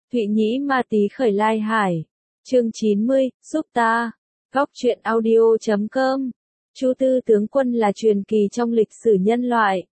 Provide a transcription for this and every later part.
Thụy Nhĩ Ma Tí Khởi Lai Hải. Chương 90, giúp ta. Góc truyện audio.com. Chu Tư tướng quân là truyền kỳ trong lịch sử nhân loại.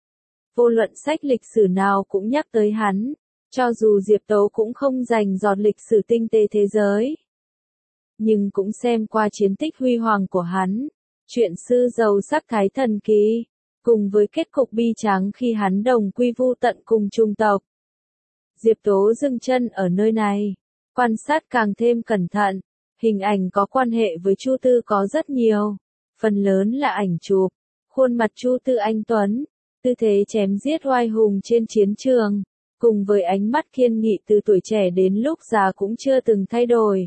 Vô luận sách lịch sử nào cũng nhắc tới hắn, cho dù Diệp Tố cũng không dành giọt lịch sử tinh tế thế giới. Nhưng cũng xem qua chiến tích huy hoàng của hắn, chuyện sư giàu sắc thái thần kỳ, cùng với kết cục bi tráng khi hắn đồng quy vu tận cùng chủng tộc. Diệp Tố dừng chân ở nơi này, quan sát càng thêm cẩn thận, hình ảnh có quan hệ với Chu Tư có rất nhiều, phần lớn là ảnh chụp, khuôn mặt Chu Tư anh tuấn, tư thế chém giết oai hùng trên chiến trường, cùng với ánh mắt kiên nghị từ tuổi trẻ đến lúc già cũng chưa từng thay đổi.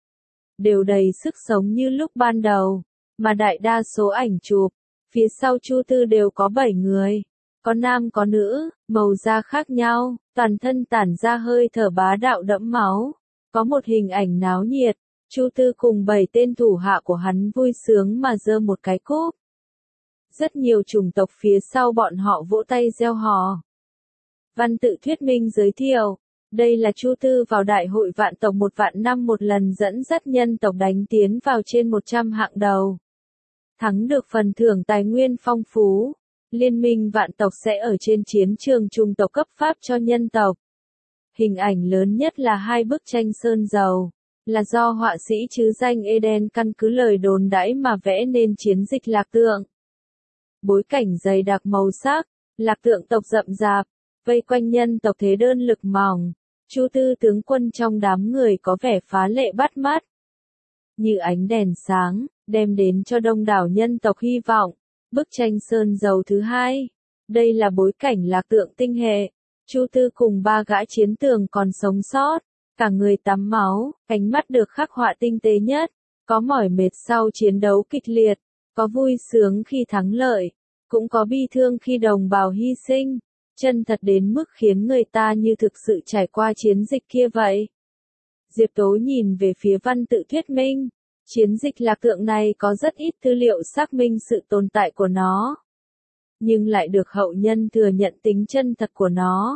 Đều đầy sức sống như lúc ban đầu, mà đại đa số ảnh chụp, phía sau Chu Tư đều có 7 người, có nam có nữ, màu da khác nhau, toàn thân tản ra hơi thở bá đạo đẫm máu. Có một hình ảnh náo nhiệt, Chu Tư cùng 7 tên thủ hạ của hắn vui sướng mà giơ một cái cúp. Rất nhiều chủng tộc phía sau bọn họ vỗ tay reo hò. Văn tự thuyết minh giới thiệu, đây là Chu Tư vào đại hội vạn tộc 1 vạn năm một lần dẫn dắt nhân tộc đánh tiến vào trên 100 hạng đầu. Thắng được phần thưởng tài nguyên phong phú, liên minh vạn tộc sẽ ở trên chiến trường chủng tộc cấp pháp cho nhân tộc. Hình ảnh lớn nhất là 2 bức tranh sơn dầu, là do họa sĩ chứ danh Eden căn cứ lời đồn đãi mà vẽ nên chiến dịch lạc tượng. Bối cảnh dày đặc màu sắc, lạc tượng tộc rậm rạp, vây quanh nhân tộc thế đơn lực mỏng, Chu Tư tướng quân trong đám người có vẻ phá lệ bắt mắt. Như ánh đèn sáng, đem đến cho đông đảo nhân tộc hy vọng. Bức tranh sơn dầu thứ 2, đây là bối cảnh lạc tượng tinh hệ. Chu Tư cùng 3 gã chiến tường còn sống sót, cả người tắm máu, ánh mắt được khắc họa tinh tế nhất, có mỏi mệt sau chiến đấu kịch liệt, có vui sướng khi thắng lợi, cũng có bi thương khi đồng bào hy sinh, chân thật đến mức khiến người ta như thực sự trải qua chiến dịch kia vậy. Diệp Tố nhìn về phía văn tự thuyết minh, chiến dịch lạc tượng này có rất ít tư liệu xác minh sự tồn tại của nó, nhưng lại được hậu nhân thừa nhận tính chân thật của nó.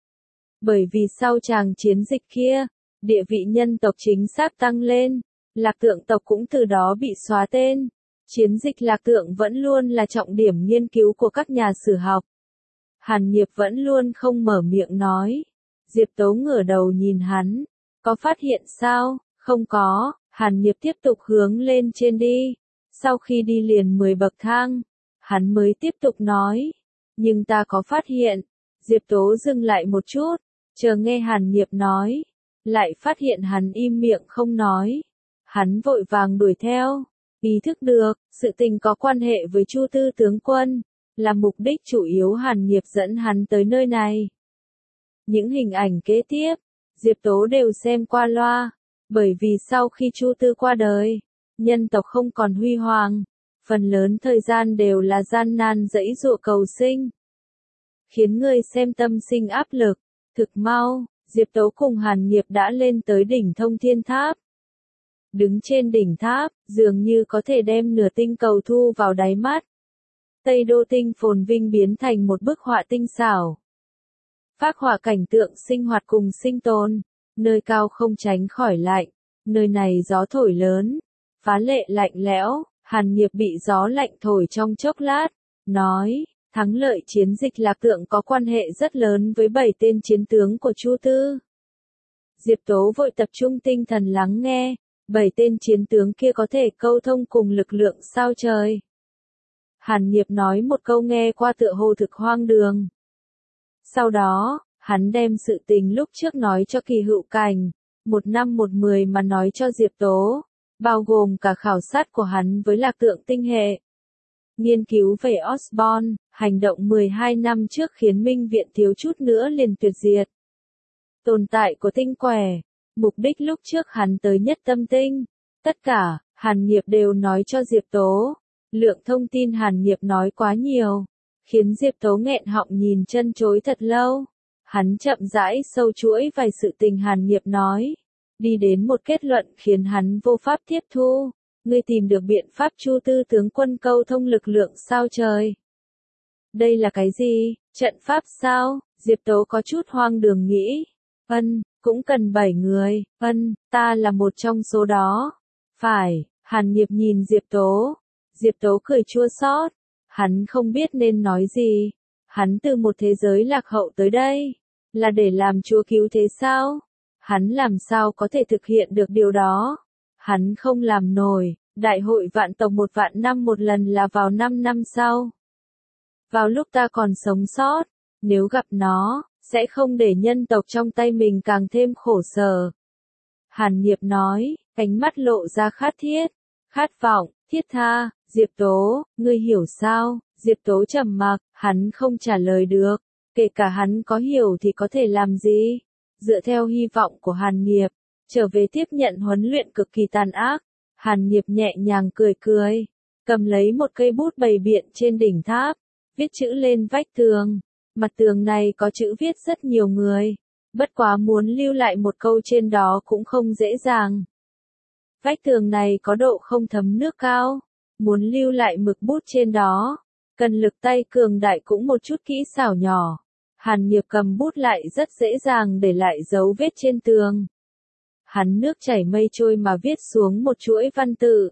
Bởi vì sau chàng chiến dịch kia, địa vị nhân tộc chính xác tăng lên, lạc tượng tộc cũng từ đó bị xóa tên. Chiến dịch lạc tượng vẫn luôn là trọng điểm nghiên cứu của các nhà sử học. Hàn Nghiệp vẫn luôn không mở miệng nói. Diệp Tố ngửa đầu nhìn hắn. Có phát hiện sao? Không có. Hàn Nghiệp tiếp tục hướng lên trên đi. Sau khi đi liền 10 bậc thang, hắn mới tiếp tục nói. Nhưng ta có phát hiện. Diệp Tố dừng lại một chút, chờ nghe Hàn Nghiệp nói. Lại phát hiện hắn im miệng không nói. Hắn vội vàng đuổi theo. Ý thức được, sự tình có quan hệ với Chu Tư tướng quân, là mục đích chủ yếu Hàn Nghiệp dẫn hắn tới nơi này. Những hình ảnh kế tiếp, Diệp Tố đều xem qua loa, bởi vì sau khi Chu Tư qua đời, nhân tộc không còn huy hoàng, phần lớn thời gian đều là gian nan giãy giụa cầu sinh, khiến người xem tâm sinh áp lực. Thực mau, Diệp Tố cùng Hàn Nghiệp đã lên tới đỉnh Thông Thiên Tháp. Đứng trên đỉnh tháp, dường như có thể đem nửa tinh cầu thu vào đáy mắt. Tây Đô Tinh phồn vinh biến thành một bức họa tinh xảo. Phác họa cảnh tượng sinh hoạt cùng sinh tồn, nơi cao không tránh khỏi lạnh, nơi này gió thổi lớn, phá lệ lạnh lẽo. Hàn Nghiệp bị gió lạnh thổi trong chốc lát, nói, thắng lợi chiến dịch lạc tượng có quan hệ rất lớn với 7 tên chiến tướng của Chu Tư. Diệp Tố vội tập trung tinh thần lắng nghe. 7 tên chiến tướng kia có thể câu thông cùng lực lượng sao trời. Hàn Nghiệp nói một câu nghe qua tựa hồ thực hoang đường. Sau đó, hắn đem sự tình lúc trước nói cho Kỳ Hữu Cảnh, 1 năm 1/10 mà nói cho Diệp Tố, bao gồm cả khảo sát của hắn với lạc tượng tinh hệ. Nghiên cứu về Osborne, hành động 12 năm trước khiến Minh Viện thiếu chút nữa liền tuyệt diệt. Tồn tại của tinh quẻ. Mục đích lúc trước hắn tới Nhất Tâm Tinh, tất cả, Hàn Nghiệp đều nói cho Diệp Tố. Lượng thông tin Hàn Nghiệp nói quá nhiều, khiến Diệp Tố nghẹn họng nhìn chân chối thật lâu. Hắn chậm rãi sâu chuỗi vài sự tình Hàn Nghiệp nói, đi đến một kết luận khiến hắn vô pháp tiếp thu. Ngươi tìm được biện pháp Chu Tư tướng quân câu thông lực lượng sao trời. Đây là cái gì? Trận pháp sao? Diệp Tố có chút hoang đường nghĩ. Cũng cần 7 người, ta là một trong số đó. Phải, Hàn Nghiệp nhìn Diệp Tố. Diệp Tố cười chua xót, hắn không biết nên nói gì. Hắn từ một thế giới lạc hậu tới đây, là để làm Chúa cứu thế sao? Hắn làm sao có thể thực hiện được điều đó? Hắn không làm nổi, đại hội vạn tộc 1 vạn năm một lần là vào 5 năm sau. Vào lúc ta còn sống sót, nếu gặp nó, sẽ không để nhân tộc trong tay mình càng thêm khổ sở. Hàn Nghiệp nói, ánh mắt lộ ra khát thiết, khát vọng, thiết tha. Diệp Tố, ngươi hiểu sao? Diệp Tố trầm mặc, hắn không trả lời được. Kể cả hắn có hiểu thì có thể làm gì? Dựa theo hy vọng của Hàn Nghiệp, trở về tiếp nhận huấn luyện cực kỳ tàn ác. Hàn Nghiệp nhẹ nhàng cười cười, cầm lấy một cây bút bày biện trên đỉnh tháp, viết chữ lên vách tường. Mặt tường này có chữ viết rất nhiều người, bất quá muốn lưu lại một câu trên đó cũng không dễ dàng. Vách tường này có độ không thấm nước cao, muốn lưu lại mực bút trên đó, cần lực tay cường đại cũng một chút kỹ xảo nhỏ. Hàn Nghiệp cầm bút lại rất dễ dàng để lại dấu vết trên tường. Hắn nước chảy mây trôi mà viết xuống một chuỗi văn tự.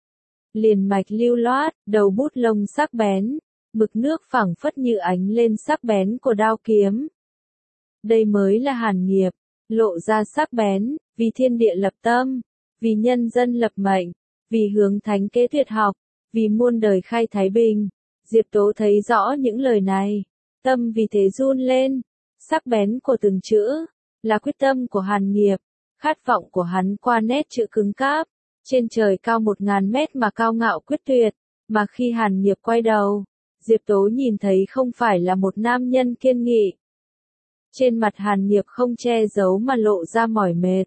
Liền mạch lưu loát, đầu bút lông sắc bén, mực nước phẳng phất như ánh lên sắc bén của đao kiếm. Đây mới là Hàn Nghiệp, lộ ra sắc bén, vì thiên địa lập tâm, vì nhân dân lập mệnh, vì hướng thánh kế tuyệt học, vì muôn đời khai thái bình. Diệp Tố thấy rõ những lời này, tâm vì thế run lên. Sắc bén của từng chữ, là quyết tâm của Hàn Nghiệp, khát vọng của hắn qua nét chữ cứng cáp. Trên trời cao 1000 mét mà cao ngạo quyết tuyệt, mà khi Hàn Nghiệp quay đầu, Diệp Tố nhìn thấy không phải là một nam nhân kiên nghị. Trên mặt Hàn Nghiệp không che giấu mà lộ ra mỏi mệt.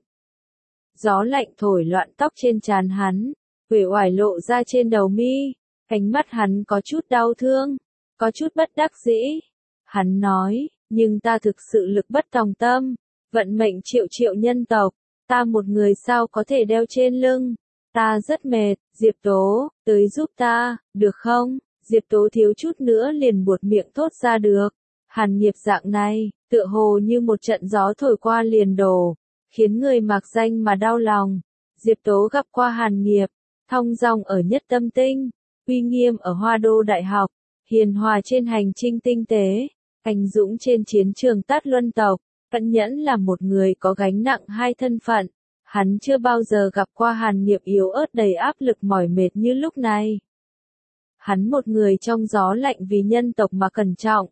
Gió lạnh thổi loạn tóc trên trán hắn, uể oải lộ ra trên đầu mi, ánh mắt hắn có chút đau thương, có chút bất đắc dĩ. Hắn nói, nhưng ta thực sự lực bất tòng tâm, vận mệnh triệu triệu nhân tộc, ta một người sao có thể đeo trên lưng, ta rất mệt. Diệp Tố, tới giúp ta, được không? Diệp Tố thiếu chút nữa liền buột miệng thốt ra được. Hàn Nghiệp dạng này, tựa hồ như một trận gió thổi qua liền đổ, khiến người mạc danh mà đau lòng. Diệp Tố gặp qua Hàn Nghiệp, thong dong ở Nhất Tâm Tinh, uy nghiêm ở Hoa Đô Đại học, hiền hòa trên hành trình tinh tế, anh dũng trên chiến trường Tát Luân tộc, Ẩn Nhẫn là một người có gánh nặng hai thân phận. Hắn chưa bao giờ gặp qua Hàn Nghiệp yếu ớt đầy áp lực mỏi mệt như lúc này. Hắn một người trong gió lạnh vì nhân tộc mà cẩn trọng.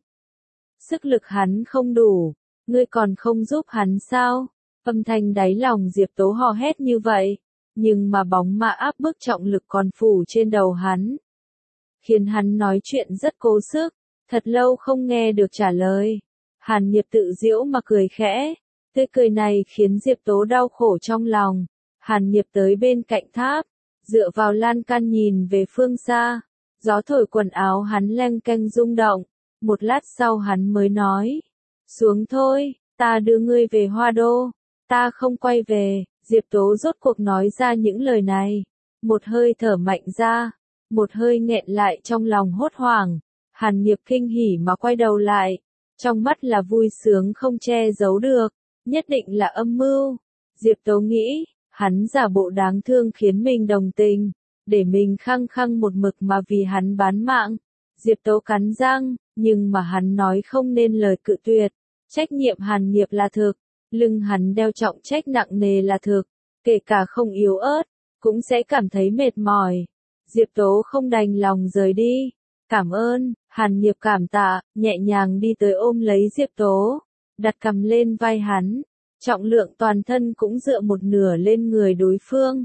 Sức lực hắn không đủ, ngươi còn không giúp hắn sao? Âm thanh đáy lòng Diệp Tố hò hét như vậy, nhưng mà bóng ma áp bức trọng lực còn phủ trên đầu hắn, khiến hắn nói chuyện rất cố sức, thật lâu không nghe được trả lời. Hàn Nghiệp tự giễu mà cười khẽ, tươi cười này khiến Diệp Tố đau khổ trong lòng. Hàn Nghiệp tới bên cạnh tháp, dựa vào lan can nhìn về phương xa, gió thổi quần áo hắn leng keng rung động. Một lát sau hắn mới nói, xuống thôi, ta đưa ngươi về Hoa Đô, ta không quay về. Diệp Tố rốt cuộc nói ra những lời này, một hơi thở mạnh ra, một hơi nghẹn lại trong lòng hốt hoảng. Hàn Nghiệp kinh hỉ mà quay đầu lại, trong mắt là vui sướng không che giấu được, nhất định là âm mưu. Diệp Tố nghĩ, hắn giả bộ đáng thương khiến mình đồng tình, để mình khăng khăng một mực mà vì hắn bán mạng. Diệp Tố cắn răng, nhưng mà hắn nói không nên lời cự tuyệt. Trách nhiệm Hàn Nghiệp là thực, lưng hắn đeo trọng trách nặng nề là thực, kể cả không yếu ớt, cũng sẽ cảm thấy mệt mỏi. Diệp Tố không đành lòng rời đi. Cảm ơn. Hàn Nghiệp cảm tạ, nhẹ nhàng đi tới ôm lấy Diệp Tố, đặt cằm lên vai hắn, trọng lượng toàn thân cũng dựa một nửa lên người đối phương.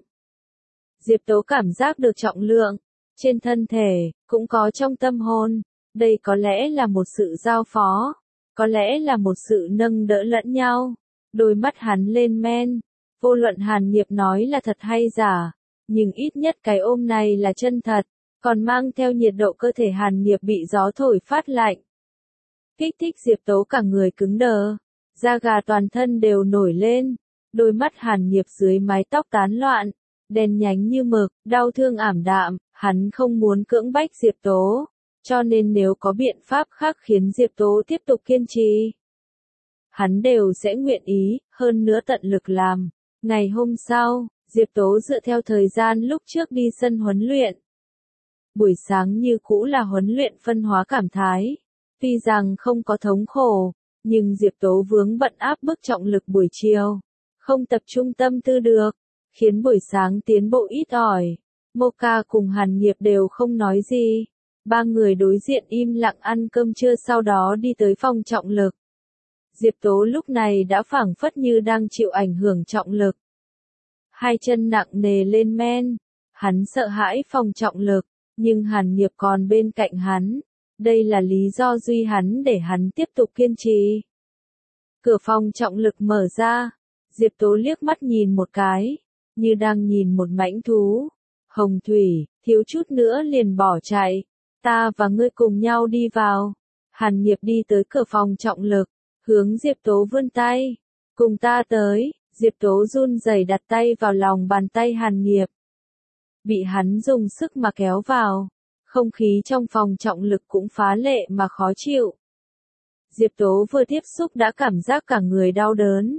Diệp Tố cảm giác được trọng lượng, trên thân thể, cũng có trong tâm hồn. Đây có lẽ là một sự giao phó, có lẽ là một sự nâng đỡ lẫn nhau. Đôi mắt hắn lên men, vô luận Hàn Nghiệp nói là thật hay giả, nhưng ít nhất cái ôm này là chân thật, còn mang theo nhiệt độ cơ thể Hàn Nghiệp bị gió thổi phát lạnh. Kích thích Diệp Tố cả người cứng đờ, da gà toàn thân đều nổi lên, đôi mắt Hàn Nghiệp dưới mái tóc tán loạn, đen nhánh như mực, đau thương ảm đạm. Hắn không muốn cưỡng bách Diệp Tố, cho nên nếu có biện pháp khác khiến Diệp Tố tiếp tục kiên trì, hắn đều sẽ nguyện ý, hơn nữa tận lực làm. Ngày hôm sau, Diệp Tố dựa theo thời gian lúc trước đi sân huấn luyện. Buổi sáng như cũ là huấn luyện phân hóa cảm thái. Tuy rằng không có thống khổ, nhưng Diệp Tố vướng bận áp bức trọng lực buổi chiều. Không tập trung tâm tư được, khiến buổi sáng tiến bộ ít ỏi. Mocha cùng Hàn Nghiệp đều không nói gì. Ba người đối diện im lặng ăn cơm trưa sau đó đi tới phòng trọng lực. Diệp Tố lúc này đã phảng phất như đang chịu ảnh hưởng trọng lực. Hai chân nặng nề lên men. Hắn sợ hãi phòng trọng lực, nhưng Hàn Nghiệp còn bên cạnh hắn. Đây là lý do duy hắn để hắn tiếp tục kiên trì. Cửa phòng trọng lực mở ra. Diệp Tố liếc mắt nhìn một cái, như đang nhìn một mãnh thú. Hồng Thủy, thiếu chút nữa liền bỏ chạy. Ta và ngươi cùng nhau đi vào. Hàn Nghiệp đi tới cửa phòng trọng lực, hướng Diệp Tố vươn tay. Cùng ta tới. Diệp Tố run rẩy đặt tay vào lòng bàn tay Hàn Nghiệp. Bị hắn dùng sức mà kéo vào. Không khí trong phòng trọng lực cũng phá lệ mà khó chịu. Diệp Tố vừa tiếp xúc đã cảm giác cả người đau đớn.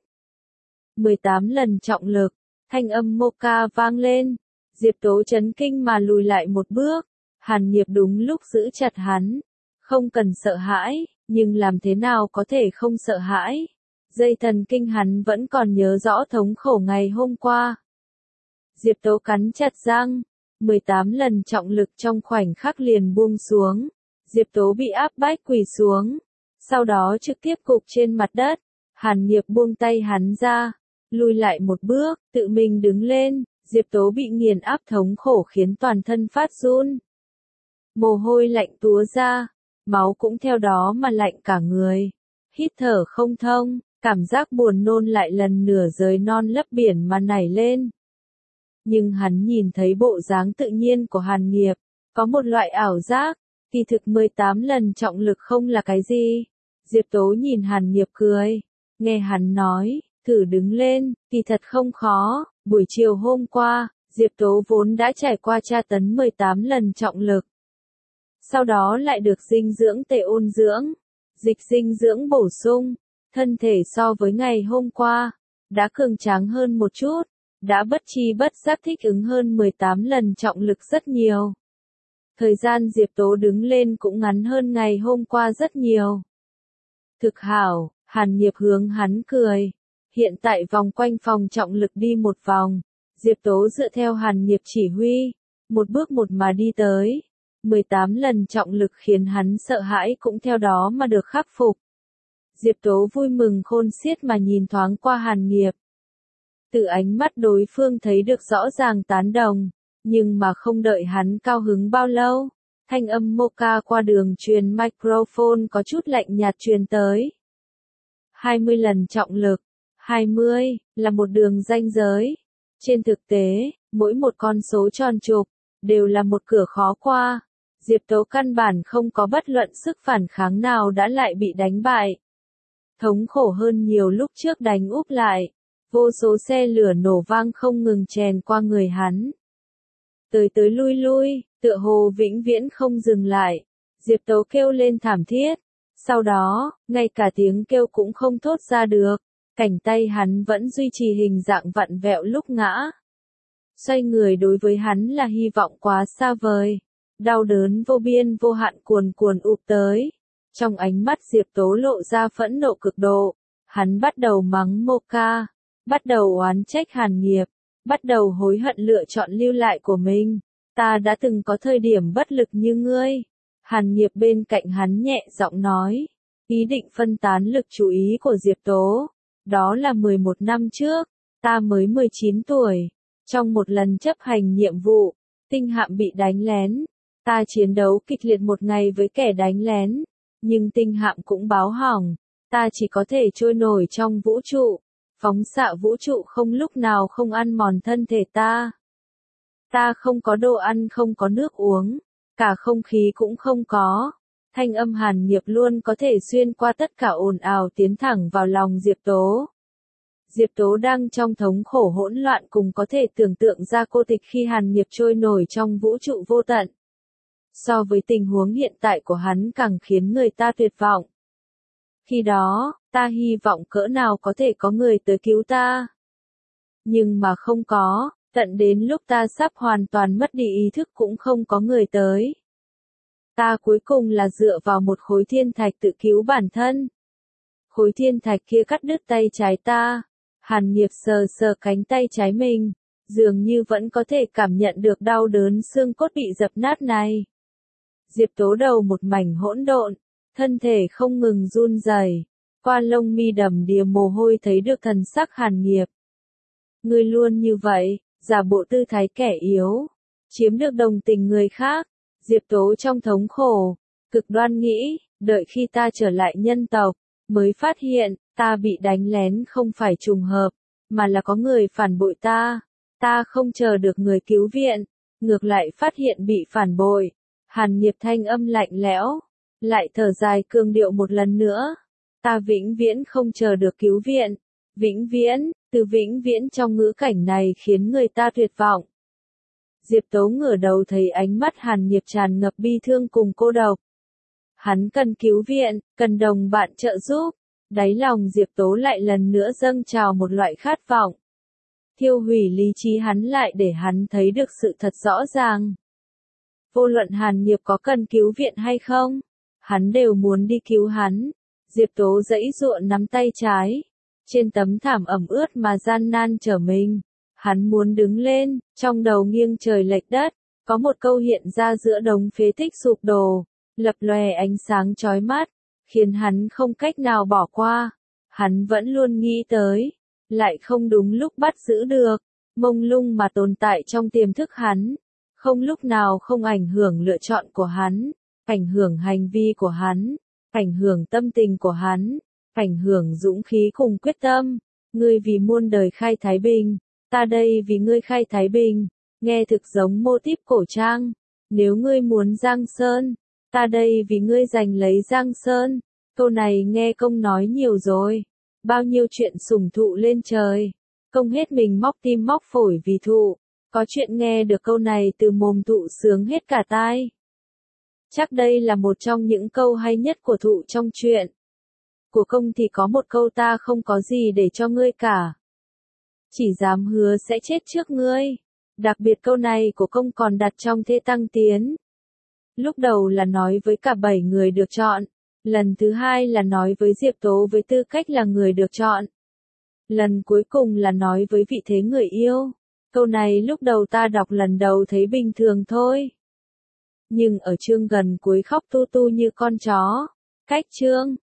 18 lần trọng lực, thanh âm Mocha vang lên. Diệp Tố chấn kinh mà lùi lại một bước. Hàn Nghiệp đúng lúc giữ chặt hắn. Không cần sợ hãi, nhưng làm thế nào có thể không sợ hãi. Dây thần kinh hắn vẫn còn nhớ rõ thống khổ ngày hôm qua. Diệp Tố cắn chặt răng. 18 lần trọng lực trong khoảnh khắc liền buông xuống. Diệp Tố bị áp bách quỳ xuống. Sau đó trực tiếp gục trên mặt đất. Hàn Nghiệp buông tay hắn ra. Lùi lại một bước, tự mình đứng lên. Diệp Tố bị nghiền áp thống khổ khiến toàn thân phát run. Mồ hôi lạnh túa ra. Máu cũng theo đó mà lạnh cả người. Hít thở không thông. Cảm giác buồn nôn lại lần nửa rời non lấp biển mà nảy lên. Nhưng hắn nhìn thấy bộ dáng tự nhiên của Hàn Nghiệp, có một loại ảo giác, kỳ thực 18 lần trọng lực không là cái gì. Diệp Tố nhìn Hàn Nghiệp cười, nghe hắn nói, thử đứng lên, kỳ thật không khó. Buổi chiều hôm qua, Diệp Tố vốn đã trải qua tra tấn 18 lần trọng lực. Sau đó lại được dinh dưỡng tê ôn dưỡng, dịch dinh dưỡng bổ sung, thân thể so với ngày hôm qua, đã cường tráng hơn một chút. Đã bất chi bất giác thích ứng hơn 18 lần trọng lực rất nhiều. Thời gian Diệp Tố đứng lên cũng ngắn hơn ngày hôm qua rất nhiều. Thực hảo, Hàn Nghiệp hướng hắn cười. Hiện tại vòng quanh phòng trọng lực đi một vòng. Diệp Tố dựa theo Hàn Nghiệp chỉ huy, một bước một mà đi tới. 18 lần trọng lực khiến hắn sợ hãi cũng theo đó mà được khắc phục. Diệp Tố vui mừng khôn xiết mà nhìn thoáng qua Hàn Nghiệp. Từ ánh mắt đối phương thấy được rõ ràng tán đồng, nhưng mà không đợi hắn cao hứng bao lâu, thanh âm Mocha qua đường truyền microphone có chút lạnh nhạt truyền tới. 20 lần trọng lực, 20 là một đường ranh giới. Trên thực tế, mỗi một con số tròn trục đều là một cửa khó qua. Diệp Tố căn bản không có bất luận sức phản kháng nào đã lại bị đánh bại. Thống khổ hơn nhiều lúc trước đánh úp lại. Vô số xe lửa nổ vang không ngừng chèn qua người hắn. Tới tới lui lui, tựa hồ vĩnh viễn không dừng lại. Diệp Tố kêu lên thảm thiết. Sau đó, ngay cả tiếng kêu cũng không thốt ra được. Cảnh tay hắn vẫn duy trì hình dạng vặn vẹo lúc ngã. Xoay người đối với hắn là hy vọng quá xa vời. Đau đớn vô biên vô hạn cuồn cuồn ụp tới. Trong ánh mắt Diệp Tố lộ ra phẫn nộ cực độ. Hắn bắt đầu mắng Mocha. Bắt đầu oán trách Hàn Nghiệp, bắt đầu hối hận lựa chọn lưu lại của mình. Ta đã từng có thời điểm bất lực như ngươi. Hàn Nghiệp bên cạnh hắn nhẹ giọng nói, ý định phân tán lực chú ý của Diệp Tố. Đó là 11 năm trước, ta mới 19 tuổi. Trong một lần chấp hành nhiệm vụ, tinh hạm bị đánh lén. Ta chiến đấu kịch liệt một ngày với kẻ đánh lén, nhưng tinh hạm cũng báo hỏng. Ta chỉ có thể trôi nổi trong vũ trụ. Phóng xạ vũ trụ không lúc nào không ăn mòn thân thể ta. Ta không có đồ ăn, không có nước uống, cả không khí cũng không có. Thanh âm Hàn Nghiệp luôn có thể xuyên qua tất cả ồn ào tiến thẳng vào lòng Diệp Tố. Diệp Tố đang trong thống khổ hỗn loạn cùng có thể tưởng tượng ra cô tịch khi Hàn Nghiệp trôi nổi trong vũ trụ vô tận. So với tình huống hiện tại của hắn càng khiến người ta tuyệt vọng. Khi đó, ta hy vọng cỡ nào có thể có người tới cứu ta. Nhưng mà không có, tận đến lúc ta sắp hoàn toàn mất đi ý thức cũng không có người tới. Ta cuối cùng là dựa vào một khối thiên thạch tự cứu bản thân. Khối thiên thạch kia cắt đứt tay trái ta. Hàn Nghiệp sờ sờ cánh tay trái mình, dường như vẫn có thể cảm nhận được đau đớn xương cốt bị dập nát này. Diệp Tố đầu một mảnh hỗn độn, thân thể không ngừng run rẩy, qua lông mi đầm đìa mồ hôi thấy được thần sắc Hàn Nghiệp. Ngươi luôn như vậy, giả bộ tư thái kẻ yếu, chiếm được đồng tình người khác. Diệp Tố trong thống khổ, cực đoan nghĩ, đợi khi ta trở lại nhân tộc, mới phát hiện, ta bị đánh lén không phải trùng hợp, mà là có người phản bội ta. Ta không chờ được người cứu viện, ngược lại phát hiện bị phản bội. Hàn Nghiệp thanh âm lạnh lẽo, lại thở dài cương điệu một lần nữa. Ta vĩnh viễn không chờ được cứu viện. Vĩnh viễn, từ vĩnh viễn trong ngữ cảnh này khiến người ta tuyệt vọng. Diệp Tố ngửa đầu thấy ánh mắt Hàn Nghiệp tràn ngập bi thương cùng cô độc. Hắn cần cứu viện, cần đồng bạn trợ giúp. Đáy lòng Diệp Tố lại lần nữa dâng trào một loại khát vọng. Thiêu hủy lý trí hắn lại để hắn thấy được sự thật rõ ràng. Vô luận Hàn Nghiệp có cần cứu viện hay không, hắn đều muốn đi cứu hắn. Diệp Tố giãy giụa nắm tay trái, trên tấm thảm ẩm ướt mà gian nan trở mình. Hắn muốn đứng lên, trong đầu nghiêng trời lệch đất, có một câu hiện ra giữa đống phế tích sụp đổ, lập lòe ánh sáng chói mắt, khiến hắn không cách nào bỏ qua. Hắn vẫn luôn nghĩ tới, lại không đúng lúc bắt giữ được, mông lung mà tồn tại trong tiềm thức hắn, không lúc nào không ảnh hưởng lựa chọn của hắn, ảnh hưởng hành vi của hắn, ảnh hưởng tâm tình của hắn, ảnh hưởng dũng khí cùng quyết tâm. Ngươi vì muôn đời khai thái bình, ta đây vì ngươi khai thái bình, nghe thực giống mô típ cổ trang. Nếu ngươi muốn Giang Sơn, ta đây vì ngươi giành lấy Giang Sơn. Câu này nghe công nói nhiều rồi, bao nhiêu chuyện sủng thụ lên trời, công hết mình móc tim móc phổi vì thụ, có chuyện nghe được câu này từ mồm thụ sướng hết cả tai. Chắc đây là một trong những câu hay nhất của thụ trong chuyện. Của công thì có một câu ta không có gì để cho ngươi cả, chỉ dám hứa sẽ chết trước ngươi. Đặc biệt câu này của công còn đặt trong Thế Tăng Tiến. Lúc đầu là nói với cả 7 người được chọn, lần thứ hai là nói với Diệp Tố với tư cách là người được chọn. Lần cuối cùng là nói với vị thế người yêu. Câu này lúc đầu ta đọc lần đầu thấy bình thường thôi. Nhưng ở chương gần cuối khóc tu tu như con chó. Cách chương